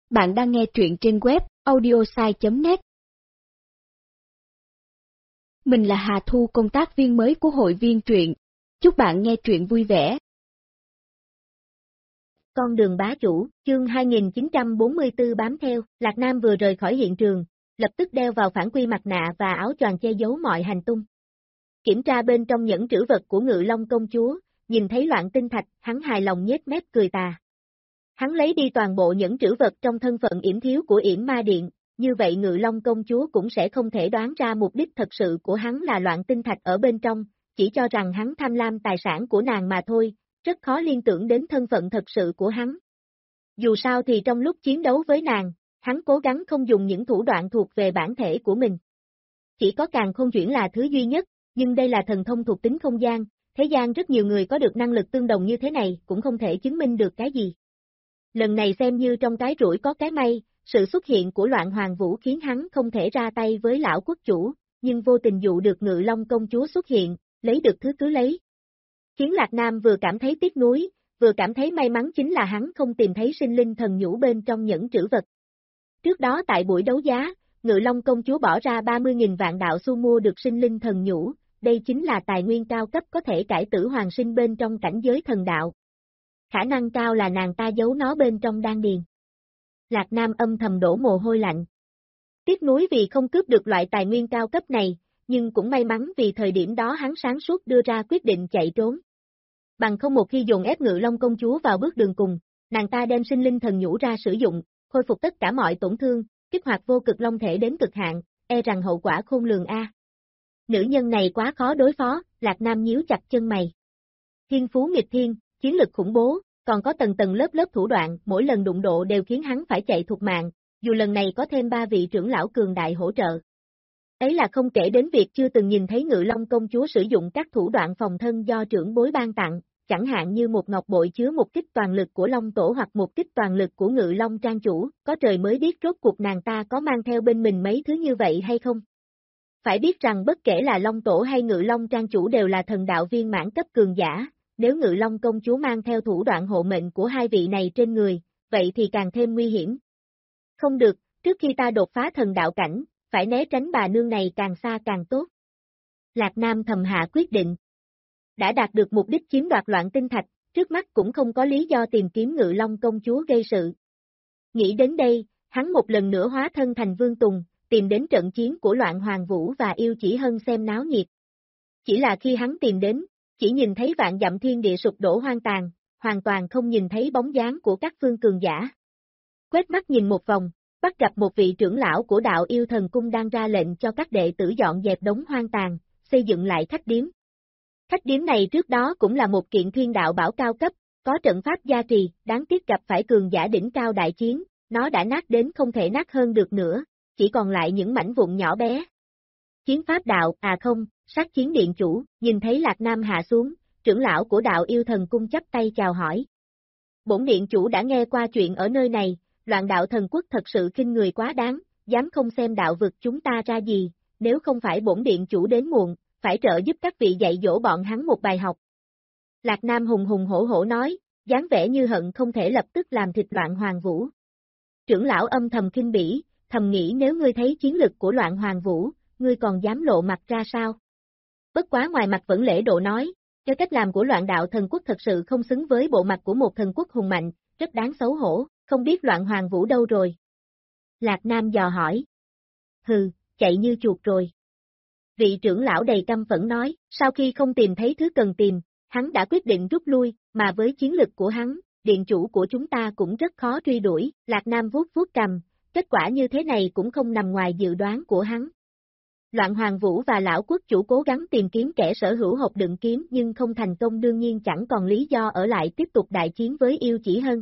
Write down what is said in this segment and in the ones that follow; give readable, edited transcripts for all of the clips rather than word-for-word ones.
Bạn đang nghe truyện trên web audiosai.net. Mình là Hà Thu, công tác viên mới của hội viên truyện. Chúc bạn nghe truyện vui vẻ. Con đường bá chủ, chương 2944 bám theo, Lạc Nam vừa rời khỏi hiện trường, lập tức đeo vào phản quy mặt nạ và áo choàng che giấu mọi hành tung. Kiểm tra bên trong nhẫn trữ vật của Ngự Long công chúa, nhìn thấy loạn tinh thạch, hắn hài lòng nhếch mép cười tà. Hắn lấy đi toàn bộ nhẫn trữ vật trong thân phận yểm thiếu của yểm ma điện, như vậy Ngự Long công chúa cũng sẽ không thể đoán ra mục đích thật sự của hắn là loạn tinh thạch ở bên trong, chỉ cho rằng hắn tham lam tài sản của nàng mà thôi, rất khó liên tưởng đến thân phận thật sự của hắn. Dù sao thì trong lúc chiến đấu với nàng, hắn cố gắng không dùng những thủ đoạn thuộc về bản thể của mình. Chỉ có càn khôn chuyển là thứ duy nhất, nhưng đây là thần thông thuộc tính không gian, thế gian rất nhiều người có được năng lực tương đồng như thế này cũng không thể chứng minh được cái gì. Lần này xem như trong cái rủi có cái may, sự xuất hiện của Loạn Hoàng Vũ khiến hắn không thể ra tay với lão quốc chủ, nhưng vô tình dụ được Ngự Long công chúa xuất hiện, lấy được thứ cứ lấy. Khiến Lạc Nam vừa cảm thấy tiếc nuối, vừa cảm thấy may mắn chính là hắn không tìm thấy sinh linh thần nhũ bên trong nhẫn trữ vật. Trước đó tại buổi đấu giá, Ngự Long công chúa bỏ ra 30.000 vạn đạo xu mua được sinh linh thần nhũ, đây chính là tài nguyên cao cấp có thể cải tử hoàng sinh bên trong cảnh giới thần đạo. Khả năng cao là nàng ta giấu nó bên trong đan điền. Lạc Nam âm thầm đổ mồ hôi lạnh. Tiếc nuối vì không cướp được loại tài nguyên cao cấp này, nhưng cũng may mắn vì thời điểm đó hắn sáng suốt đưa ra quyết định chạy trốn. Bằng không một khi dồn ép Ngự Long công chúa vào bước đường cùng, nàng ta đem sinh linh thần nhũ ra sử dụng, khôi phục tất cả mọi tổn thương, kích hoạt vô cực long thể đến cực hạn, e rằng hậu quả khôn lường a. Nữ nhân này quá khó đối phó, Lạc Nam nhíu chặt chân mày. Thiên phú nghịch thiên, chiến lực khủng bố, còn có tầng tầng lớp lớp thủ đoạn, mỗi lần đụng độ đều khiến hắn phải chạy thục mạng, dù lần này có thêm 3 vị trưởng lão cường đại hỗ trợ. Ấy là không kể đến việc chưa từng nhìn thấy Ngự Long công chúa sử dụng các thủ đoạn phòng thân do trưởng bối ban tặng, chẳng hạn như một ngọc bội chứa một kích toàn lực của Long Tổ hoặc một kích toàn lực của Ngự Long trang chủ, có trời mới biết rốt cuộc nàng ta có mang theo bên mình mấy thứ như vậy hay không. Phải biết rằng bất kể là Long Tổ hay Ngự Long trang chủ đều là thần đạo viên mãn cấp cường giả, nếu Ngự Long công chúa mang theo thủ đoạn hộ mệnh của hai vị này trên người, vậy thì càng thêm nguy hiểm. Không được, trước khi ta đột phá thần đạo cảnh, phải né tránh bà nương này càng xa càng tốt. Lạc Nam thầm hạ quyết định. Đã đạt được mục đích chiếm đoạt loạn tinh thạch, trước mắt cũng không có lý do tìm kiếm Ngự Long công chúa gây sự. Nghĩ đến đây, hắn một lần nữa hóa thân thành Vương Tùng, tìm đến trận chiến của Loạn Hoàng Vũ và Yêu Chỉ Hân xem náo nhiệt. Chỉ là khi hắn tìm đến, chỉ nhìn thấy vạn dặm thiên địa sụp đổ hoang tàn, hoàn toàn không nhìn thấy bóng dáng của các phương cường giả. Quét mắt nhìn một vòng, bắt gặp một vị trưởng lão của đạo yêu thần cung đang ra lệnh cho các đệ tử dọn dẹp đống hoang tàn, xây dựng lại khách điếm. Khách điếm này trước đó cũng là một kiện thiên đạo bảo cao cấp, có trận pháp gia trì, đáng tiếc gặp phải cường giả đỉnh cao đại chiến, nó đã nát đến không thể nát hơn được nữa, chỉ còn lại những mảnh vụn nhỏ bé. Chiến pháp đạo, à không, sát chiến điện chủ, nhìn thấy Lạc Nam hạ xuống, trưởng lão của đạo yêu thần cung chắp tay chào hỏi. Bổn điện chủ đã nghe qua chuyện ở nơi này, Loạn đạo thần quốc thật sự khinh người quá đáng, dám không xem đạo vực chúng ta ra gì, nếu không phải bổn điện chủ đến muộn, phải trợ giúp các vị dạy dỗ bọn hắn một bài học. Lạc Nam hùng hùng hổ hổ nói, dáng vẻ như hận không thể lập tức làm thịt Loạn Hoàng Vũ. Trưởng lão âm thầm khinh bỉ, thầm nghĩ nếu ngươi thấy chiến lực của Loạn Hoàng Vũ, ngươi còn dám lộ mặt ra sao? Bất quá ngoài mặt vẫn lễ độ nói, cho cách làm của Loạn đạo thần quốc thật sự không xứng với bộ mặt của một thần quốc hùng mạnh, rất đáng xấu hổ, không biết Loạn Hoàng Vũ đâu rồi? Lạc Nam dò hỏi. Hừ, chạy như chuột rồi. Vị trưởng lão đầy căm phẫn nói, sau khi không tìm thấy thứ cần tìm, hắn đã quyết định rút lui, mà với chiến lực của hắn, điện chủ của chúng ta cũng rất khó truy đuổi, Lạc Nam vuốt vuốt cằm, kết quả như thế này cũng không nằm ngoài dự đoán của hắn. Loạn Hoàng Vũ và lão quốc chủ cố gắng tìm kiếm kẻ sở hữu hộp đựng kiếm nhưng không thành công, đương nhiên chẳng còn lý do ở lại tiếp tục đại chiến với Yêu Chỉ Hân.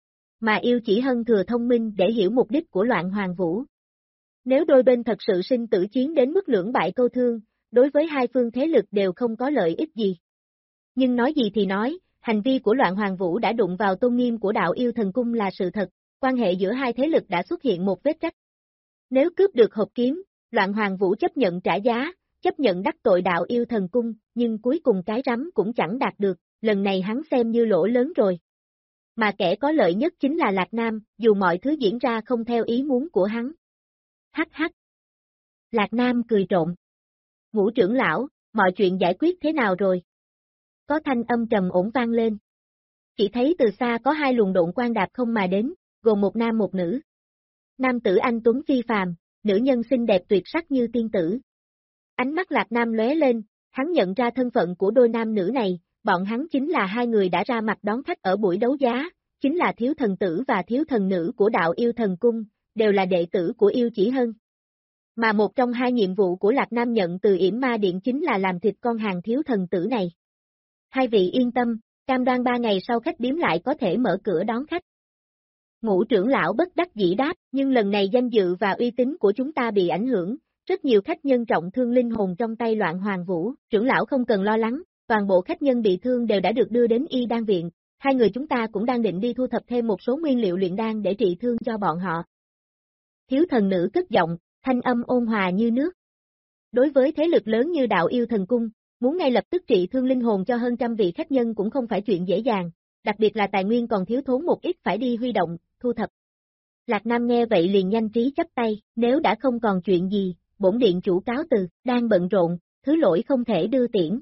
Mà Yêu Chỉ Hân thừa thông minh để hiểu mục đích của Loạn Hoàng Vũ. Nếu đôi bên thật sự sinh tử chiến đến mức lưỡng bại câu thương, đối với hai phương thế lực đều không có lợi ích gì. Nhưng nói gì thì nói, hành vi của Loạn Hoàng Vũ đã đụng vào tôn nghiêm của đạo yêu thần cung là sự thật, quan hệ giữa hai thế lực đã xuất hiện một vết rách. Nếu cướp được hộp kiếm, Loạn Hoàng Vũ chấp nhận trả giá, chấp nhận đắc tội đạo yêu thần cung, nhưng cuối cùng cái rắm cũng chẳng đạt được, lần này hắn xem như lỗ lớn rồi. mà kẻ có lợi nhất chính là Lạc Nam, dù mọi thứ diễn ra không theo ý muốn của hắn. Hắc hắc. Lạc Nam cười trộn. Ngũ trưởng lão, mọi chuyện giải quyết thế nào rồi? Có thanh âm trầm ổn vang lên. Chỉ thấy từ xa có hai luồng độn quang đạp không mà đến, gồm một nam một nữ. Nam tử anh tuấn phi phàm, nữ nhân xinh đẹp tuyệt sắc như tiên tử. Ánh mắt Lạc Nam lóe lên, hắn nhận ra thân phận của đôi nam nữ này, bọn hắn chính là hai người đã ra mặt đón khách ở buổi đấu giá, chính là thiếu thần tử và thiếu thần nữ của đạo yêu thần cung, đều là đệ tử của yêu chỉ hân. Mà một trong hai nhiệm vụ của Lạc Nam nhận từ yểm ma điện chính là làm thịt con hàng thiếu thần tử này. Hai vị yên tâm, cam đoan 3 ngày sau khách điếm lại có thể mở cửa đón khách. Ngũ trưởng lão bất đắc dĩ đáp, nhưng lần này danh dự và uy tín của chúng ta bị ảnh hưởng, rất nhiều khách nhân trọng thương linh hồn trong tay Loạn Hoàng Vũ, trưởng lão không cần lo lắng, toàn bộ khách nhân bị thương đều đã được đưa đến y đan viện, hai người chúng ta cũng đang định đi thu thập thêm một số nguyên liệu luyện đan để trị thương cho bọn họ. Thiếu thần nữ cất giọng, thanh âm ôn hòa như nước. Đối với thế lực lớn như đạo yêu thần cung, muốn ngay lập tức trị thương linh hồn cho hơn trăm vị khách nhân cũng không phải chuyện dễ dàng, đặc biệt là tài nguyên còn thiếu thốn một ít phải đi huy động, thu thập. Lạc Nam nghe vậy liền nhanh trí chắp tay, nếu đã không còn chuyện gì, bổn điện chủ cáo từ, đang bận rộn, thứ lỗi không thể đưa tiễn.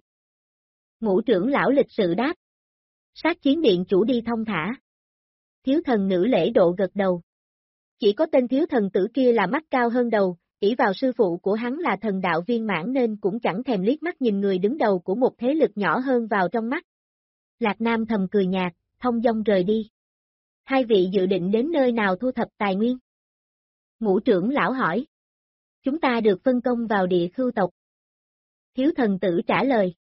Ngũ trưởng lão lịch sự đáp. Sát chiến điện chủ đi thông thả. Thiếu thần nữ lễ độ gật đầu. Chỉ có tên thiếu thần tử kia là mắt cao hơn đầu, ỷ vào sư phụ của hắn là thần đạo viên mãn nên cũng chẳng thèm liếc mắt nhìn người đứng đầu của một thế lực nhỏ hơn vào trong mắt. Lạc Nam thầm cười nhạt, thông dong rời đi. Hai vị dự định đến nơi nào thu thập tài nguyên? Ngũ trưởng lão hỏi. Chúng ta được phân công vào địa khưu tộc. Thiếu thần tử trả lời.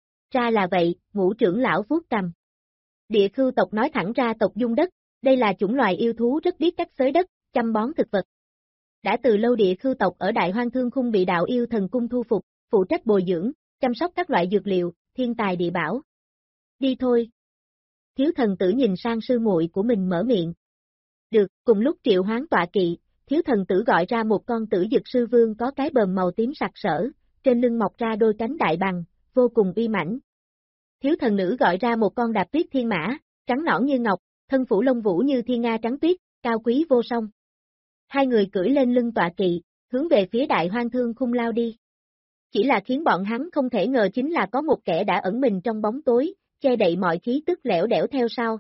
Ra là vậy, ngũ trưởng lão vuốt cằm. Địa khưu tộc nói thẳng ra tộc dung đất, đây là chủng loài yêu thú rất biết cách xới đất, chăm bón thực vật. Đã từ lâu địa khưu tộc ở Đại Hoang Thương Khung bị đạo yêu thần cung thu phục, phụ trách bồi dưỡng, chăm sóc các loại dược liệu, thiên tài địa bảo. Đi thôi. Thiếu thần tử nhìn sang sư muội của mình mở miệng. Được, cùng lúc triệu hoán tọa kỵ, thiếu thần tử gọi ra một con tử dực sư vương có cái bờm màu tím sặc sỡ, trên lưng mọc ra đôi cánh đại bằng, vô cùng uy mãnh. Thiếu thần nữ gọi ra một con đạp tuyết thiên mã, trắng nõn như ngọc, thân phủ lông vũ như thiên nga trắng tuyết, cao quý vô song. Hai người cưỡi lên lưng tọa kỵ, hướng về phía Đại Hoang Thương Khung lao đi. Chỉ là khiến bọn hắn không thể ngờ chính là có một kẻ đã ẩn mình trong bóng tối, che đậy mọi khí tức lẻo đẻo theo sau.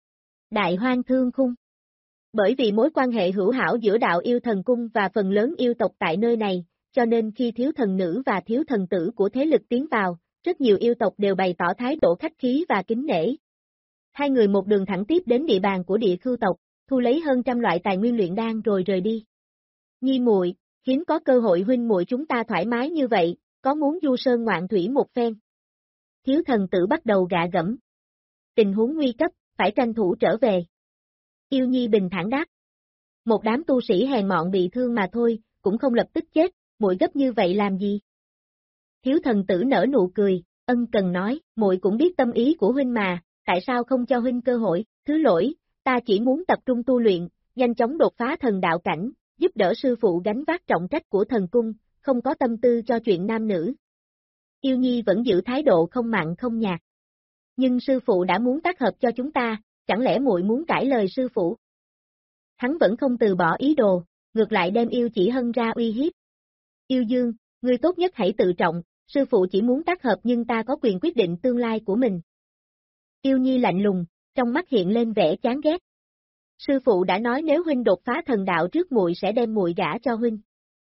Đại Hoang Thương Khung. Bởi vì mối quan hệ hữu hảo giữa đạo yêu thần cung và phần lớn yêu tộc tại nơi này, cho nên khi thiếu thần nữ và thiếu thần tử của thế lực tiến vào, rất nhiều yêu tộc đều bày tỏ thái độ khách khí và kính nể. Hai người một đường thẳng tiếp đến địa bàn của địa khưu tộc, thu lấy hơn trăm loại tài nguyên luyện đan rồi rời đi. Nhi muội, hiếm có cơ hội huynh muội chúng ta thoải mái như vậy, có muốn du sơn ngoạn thủy một phen? Thiếu thần tử bắt đầu gạ gẫm. Tình huống nguy cấp, phải tranh thủ trở về. Yêu Nhi bình thản đáp. Một đám tu sĩ hèn mọn bị thương mà thôi, cũng không lập tức chết, muội gấp như vậy làm gì? Thiếu thần tử nở nụ cười, ân cần nói, muội cũng biết tâm ý của huynh mà, tại sao không cho huynh cơ hội, thứ lỗi, ta chỉ muốn tập trung tu luyện, nhanh chóng đột phá thần đạo cảnh, giúp đỡ sư phụ gánh vác trọng trách của thần cung, không có tâm tư cho chuyện nam nữ. Yêu Nhi vẫn giữ thái độ không mặn không nhạt. Nhưng sư phụ đã muốn tác hợp cho chúng ta, chẳng lẽ muội muốn cãi lời sư phụ? Hắn vẫn không từ bỏ ý đồ, ngược lại đem yêu chỉ hân ra uy hiếp. Yêu Dương, ngươi tốt nhất hãy tự trọng, sư phụ chỉ muốn tác hợp nhưng ta có quyền quyết định tương lai của mình. Yêu Nhi lạnh lùng, trong mắt hiện lên vẻ chán ghét. Sư phụ đã nói nếu huynh đột phá thần đạo trước muội sẽ đem muội gả cho huynh.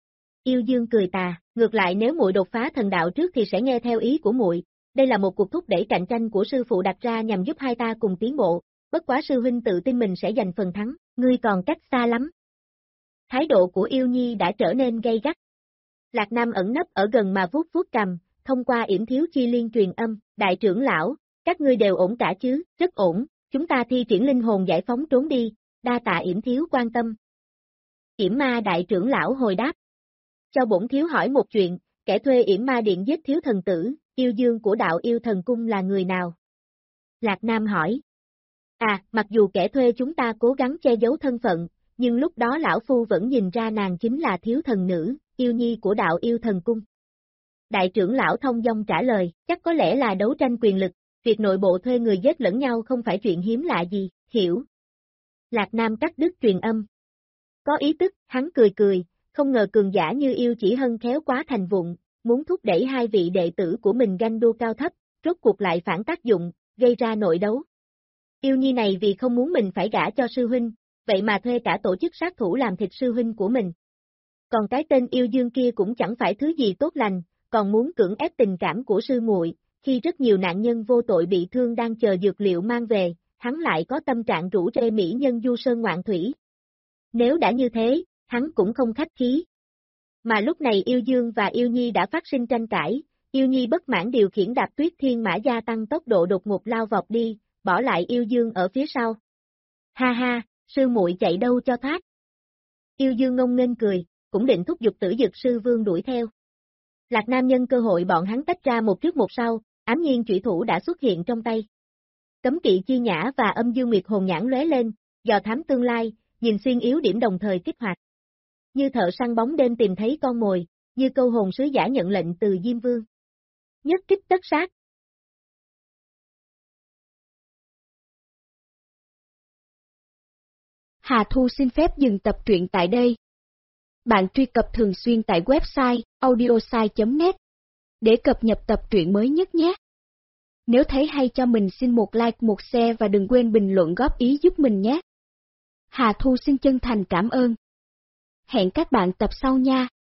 Yêu Dương cười tà, ngược lại nếu muội đột phá thần đạo trước thì sẽ nghe theo ý của muội. Đây là một cuộc thúc đẩy cạnh tranh của sư phụ đặt ra nhằm giúp hai ta cùng tiến bộ, bất quá sư huynh tự tin mình sẽ giành phần thắng, ngươi còn cách xa lắm. Thái độ của Yêu Nhi đã trở nên gay gắt. Lạc Nam ẩn nấp ở gần mà vuốt vuốt cằm, thông qua yểm thiếu chi liên truyền âm, đại trưởng lão, các ngươi đều ổn cả chứ, rất ổn, chúng ta thi triển linh hồn giải phóng trốn đi, đa tạ yểm thiếu quan tâm. Yểm ma đại trưởng lão hồi đáp. Cho bổn thiếu hỏi một chuyện, kẻ thuê yểm ma điện giết thiếu thần tử, Yêu Dương của đạo yêu thần cung là người nào? Lạc Nam hỏi. À, mặc dù kẻ thuê chúng ta cố gắng che giấu thân phận, nhưng lúc đó lão phu vẫn nhìn ra nàng chính là thiếu thần nữ, Yêu Nhi của đạo yêu thần cung. Đại trưởng lão thông dong trả lời, chắc có lẽ là đấu tranh quyền lực, việc nội bộ thuê người giết lẫn nhau không phải chuyện hiếm lạ gì, hiểu. Lạc Nam cắt đứt truyền âm. Có ý tức, hắn cười cười, không ngờ cường giả như yêu chỉ hân khéo quá thành vụng, muốn thúc đẩy hai vị đệ tử của mình ganh đua cao thấp, rốt cuộc lại phản tác dụng, gây ra nội đấu. Yêu nhi này vì không muốn mình phải gả cho sư huynh, vậy mà thuê cả tổ chức sát thủ làm thịt sư huynh của mình. Còn cái tên yêu dương kia cũng chẳng phải thứ gì tốt lành, còn muốn cưỡng ép tình cảm của sư muội, khi rất nhiều nạn nhân vô tội bị thương đang chờ dược liệu mang về, hắn lại có tâm trạng rủ rê mỹ nhân du sơn ngoạn thủy. Nếu đã như thế, hắn cũng không khách khí. Mà lúc này yêu dương và yêu nhi đã phát sinh tranh cãi, yêu nhi bất mãn điều khiển đạp tuyết thiên mã gia tăng tốc độ đột ngột lao vọt đi, bỏ lại yêu dương ở phía sau. Ha ha, sư muội chạy đâu cho thoát. Yêu dương ngông nghênh cười, cũng định thúc giục Tử Dực sư vương đuổi theo. Lạc Nam nhân cơ hội bọn hắn tách ra một trước một sau, ám nhiên chủy thủ đã xuất hiện trong tay. Cấm kỵ chi nhã và âm dương nguyệt hồn nhãn lóe lên, dò thám tương lai, nhìn xuyên yếu điểm đồng thời kích hoạt. Như thợ săn bóng đêm tìm thấy con mồi, như câu hồn sứ giả nhận lệnh từ Diêm Vương. Nhất kích tất sát. Hà Thu xin phép dừng tập truyện tại đây. Bạn truy cập thường xuyên tại website audiosai.net để cập nhật tập truyện mới nhất nhé. Nếu thấy hay cho mình xin một like, một share và đừng quên bình luận góp ý giúp mình nhé. Hà Thu xin chân thành cảm ơn. Hẹn các bạn tập sau nha.